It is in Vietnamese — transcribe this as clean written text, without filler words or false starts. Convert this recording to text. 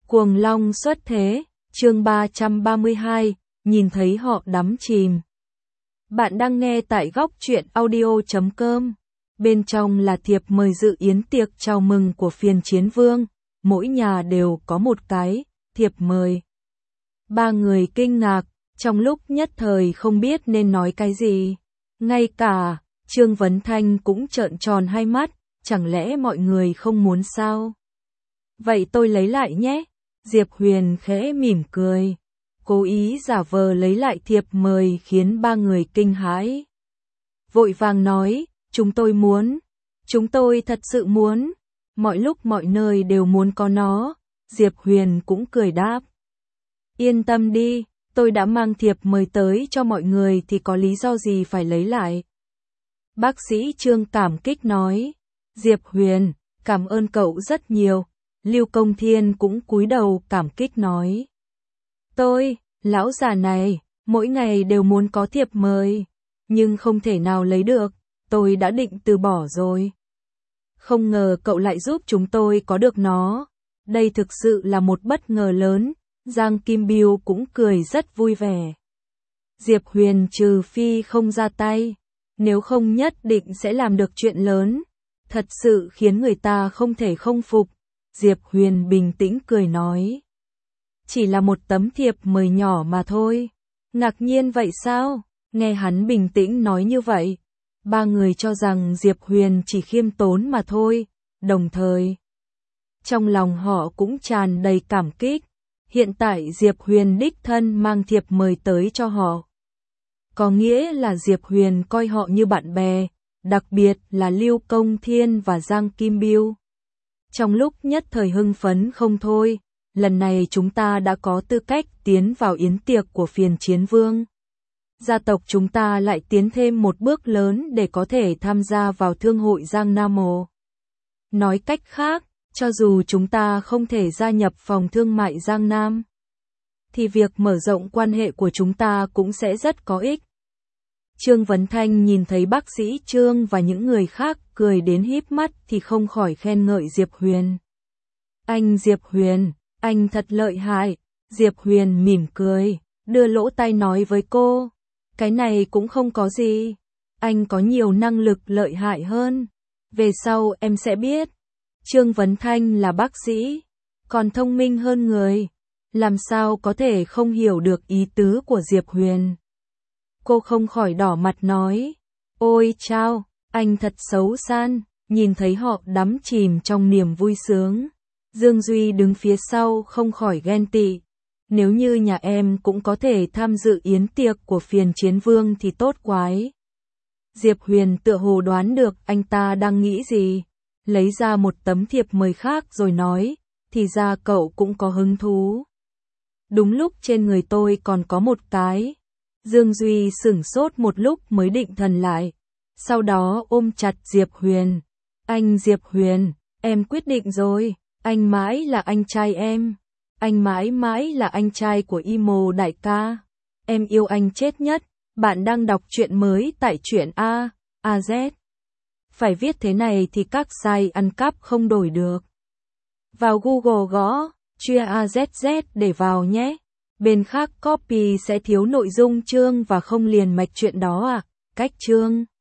Cuồng Long xuất thế, chương 332, nhìn thấy họ đắm chìm. Bạn đang nghe tại góc truyện audio.com. Bên trong là thiệp mời dự yến tiệc chào mừng của phiên chiến vương, mỗi nhà đều có một cái thiệp mời. Ba người kinh ngạc, trong lúc nhất thời không biết nên nói cái gì. Ngay cả Trương Vấn Thanh cũng trợn tròn hai mắt, chẳng lẽ mọi người không muốn sao? Vậy tôi lấy lại nhé. Diệp Huyền khẽ mỉm cười, cố ý giả vờ lấy lại thiệp mời khiến ba người kinh hãi. Vội vàng nói, chúng tôi thật sự muốn, mọi lúc mọi nơi đều muốn có nó. Diệp Huyền cũng cười đáp. Yên tâm đi, tôi đã mang thiệp mời tới cho mọi người thì có lý do gì phải lấy lại. Bác sĩ Trương cảm kích nói. Diệp Huyền, cảm ơn cậu rất nhiều. Lưu Công Thiên cũng cúi đầu cảm kích nói. Tôi, lão già này, mỗi ngày đều muốn có thiệp mời, nhưng không thể nào lấy được, tôi đã định từ bỏ rồi. Không ngờ cậu lại giúp chúng tôi có được nó, đây thực sự là một bất ngờ lớn. Giang Kim Biêu cũng cười rất vui vẻ. Diệp Huyền trừ phi không ra tay, nếu không nhất định sẽ làm được chuyện lớn, thật sự khiến người ta không thể không phục. Diệp Huyền bình tĩnh cười nói. Chỉ là một tấm thiệp mời nhỏ mà thôi. Ngạc nhiên vậy sao? Nghe hắn bình tĩnh nói như vậy, ba người cho rằng Diệp Huyền chỉ khiêm tốn mà thôi, đồng thời trong lòng họ cũng tràn đầy cảm kích. Hiện tại Diệp Huyền đích thân mang thiệp mời tới cho họ, có nghĩa là Diệp Huyền coi họ như bạn bè, đặc biệt là Lưu Công Thiên và Giang Kim Biêu. Trong lúc nhất thời hưng phấn không thôi, lần này chúng ta đã có tư cách tiến vào yến tiệc của phiên chiến vương. Gia tộc chúng ta lại tiến thêm một bước lớn để có thể tham gia vào thương hội Giang Nam Mộ. Nói cách khác, cho dù chúng ta không thể gia nhập phòng thương mại Giang Nam, thì việc mở rộng quan hệ của chúng ta cũng sẽ rất có ích. Trương Vấn Thanh nhìn thấy bác sĩ Trương và những người khác cười đến híp mắt thì không khỏi khen ngợi Diệp Huyền. Anh Diệp Huyền, anh thật lợi hại. Diệp Huyền mỉm cười, đưa lỗ tai nói với cô. Cái này cũng không có gì. Anh có nhiều năng lực lợi hại hơn. Về sau em sẽ biết. Trương Vấn Thanh là bác sĩ, còn thông minh hơn người. Làm sao có thể không hiểu được ý tứ của Diệp Huyền. Cô không khỏi đỏ mặt nói. Ôi chao, anh thật xấu san. Nhìn thấy họ đắm chìm trong niềm vui sướng, Dương Duy đứng phía sau không khỏi ghen tị. Nếu như nhà em cũng có thể tham dự yến tiệc của phiên chiến vương thì tốt quái. Diệp Huyền tựa hồ đoán được anh ta đang nghĩ gì, lấy ra một tấm thiệp mời khác rồi nói, thì ra cậu cũng có hứng thú. Đúng lúc trên người tôi còn có một cái. Dương Duy sửng sốt một lúc mới định thần lại, sau đó ôm chặt Diệp Huyền. Anh Diệp Huyền, em quyết định rồi, anh mãi là anh trai em. Anh mãi mãi là anh trai của Imo đại ca. Em yêu anh chết nhất. Bạn đang đọc truyện mới tại truyện AZ. Phải viết thế này thì các site ăn cắp không đổi được. Vào Google gõ Chia AZZ để vào nhé. Bên khác copy sẽ thiếu nội dung chương và không liền mạch truyện đó à. Cách chương